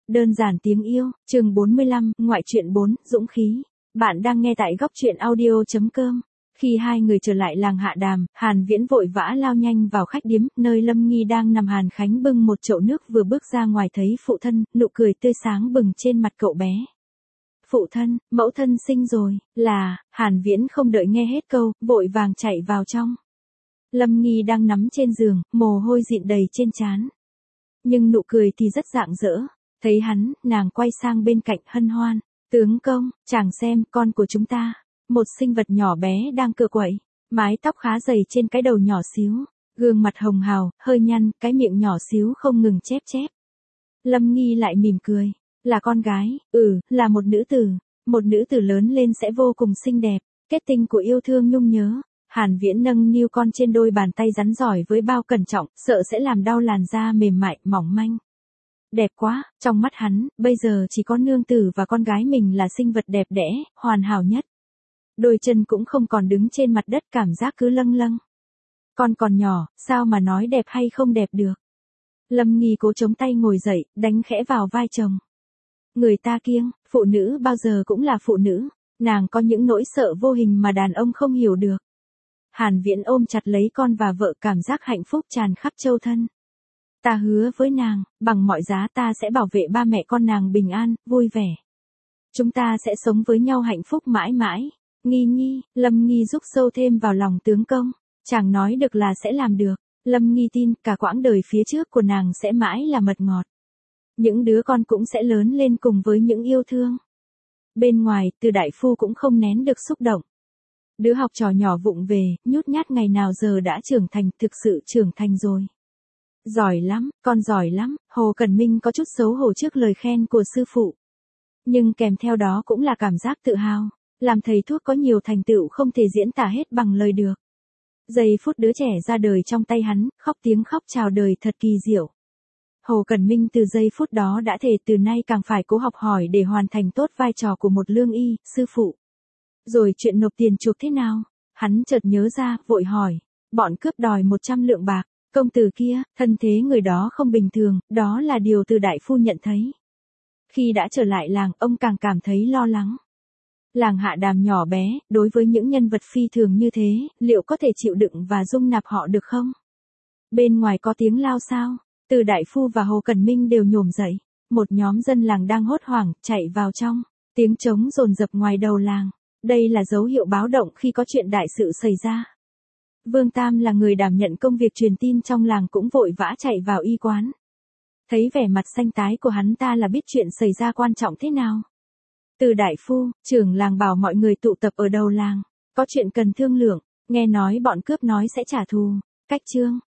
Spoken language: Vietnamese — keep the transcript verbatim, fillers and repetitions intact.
Đơn giản tiếng yêu, chương bốn mươi lăm, ngoại truyện bốn, dũng khí. Bạn đang nghe tại góc truyện audio.com. Khi hai người trở lại làng Hạ Đàm, Hàn Viễn vội vã lao nhanh vào khách điếm, nơi Lâm Nghi đang nằm. Hàn Khánh bưng một chậu nước vừa bước ra ngoài thấy phụ thân, nụ cười tươi sáng bừng trên mặt cậu bé. Phụ thân, mẫu thân sinh rồi, là, Hàn Viễn không đợi nghe hết câu, vội vàng chạy vào trong. Lâm Nghi đang nằm trên giường, mồ hôi dịn đầy trên trán. Nhưng nụ cười thì rất rạng rỡ. Thấy hắn, nàng quay sang bên cạnh hân hoan. Tướng công, chàng xem, con của chúng ta. Một sinh vật nhỏ bé đang cựa quậy. Mái tóc khá dày trên cái đầu nhỏ xíu. Gương mặt hồng hào, hơi nhăn, cái miệng nhỏ xíu không ngừng chép chép. Lâm Nghi lại mỉm cười. Là con gái, ừ, là một nữ tử. Một nữ tử lớn lên sẽ vô cùng xinh đẹp. Kết tinh của yêu thương nhung nhớ. Hàn Viễn nâng niu con trên đôi bàn tay rắn giỏi với bao cẩn trọng, sợ sẽ làm đau làn da mềm mại, mỏng manh. Đẹp quá, trong mắt hắn, bây giờ chỉ có nương tử và con gái mình là sinh vật đẹp đẽ, hoàn hảo nhất. Đôi chân cũng không còn đứng trên mặt đất, cảm giác cứ lâng lâng. Con còn nhỏ, sao mà nói đẹp hay không đẹp được. Lâm Nghi cố chống tay ngồi dậy, đánh khẽ vào vai chồng. Người ta kiêng, phụ nữ bao giờ cũng là phụ nữ, nàng có những nỗi sợ vô hình mà đàn ông không hiểu được. Hàn Viễn ôm chặt lấy con và vợ, cảm giác hạnh phúc tràn khắp châu thân. Ta hứa với nàng, bằng mọi giá ta sẽ bảo vệ ba mẹ con nàng bình an, vui vẻ. Chúng ta sẽ sống với nhau hạnh phúc mãi mãi. Nghi Nhi, Lâm Nghi rúc sâu thêm vào lòng tướng công. Chàng nói được là sẽ làm được. Lâm Nghi tin cả quãng đời phía trước của nàng sẽ mãi là mật ngọt. Những đứa con cũng sẽ lớn lên cùng với những yêu thương. Bên ngoài, Từ đại phu cũng không nén được xúc động. Đứa học trò nhỏ vụng về, nhút nhát ngày nào giờ đã trưởng thành, thực sự trưởng thành rồi. Giỏi lắm, con giỏi lắm. Hồ Cẩn Minh có chút xấu hổ trước lời khen của sư phụ. Nhưng kèm theo đó cũng là cảm giác tự hào. Làm thầy thuốc có nhiều thành tựu không thể diễn tả hết bằng lời được. Giây phút đứa trẻ ra đời trong tay hắn, khóc tiếng khóc chào đời thật kỳ diệu. Hồ Cẩn Minh từ giây phút đó đã thề từ nay càng phải cố học hỏi để hoàn thành tốt vai trò của một lương y, sư phụ. Rồi chuyện nộp tiền chuộc thế nào? Hắn chợt nhớ ra, vội hỏi. Bọn cướp đòi một trăm lượng bạc. Công tử kia, thân thế người đó không bình thường, đó là điều Từ đại phu nhận thấy. Khi đã trở lại làng, ông càng cảm thấy lo lắng. Làng Hạ Đàm nhỏ bé, đối với những nhân vật phi thường như thế, liệu có thể chịu đựng và dung nạp họ được không? Bên ngoài có tiếng lao sao? Từ đại phu và Hồ Cẩn Minh đều nhổm dậy. Một nhóm dân làng đang hốt hoảng, chạy vào trong. Tiếng trống dồn dập ngoài đầu làng. Đây là dấu hiệu báo động khi có chuyện đại sự xảy ra. Vương Tam là người đảm nhận công việc truyền tin trong làng cũng vội vã chạy vào y quán. Thấy vẻ mặt xanh tái của hắn ta là biết chuyện xảy ra quan trọng thế nào. Từ đại phu, trưởng làng bảo mọi người tụ tập ở đầu làng. Có chuyện cần thương lượng, nghe nói bọn cướp nói sẽ trả thù. Cách chương,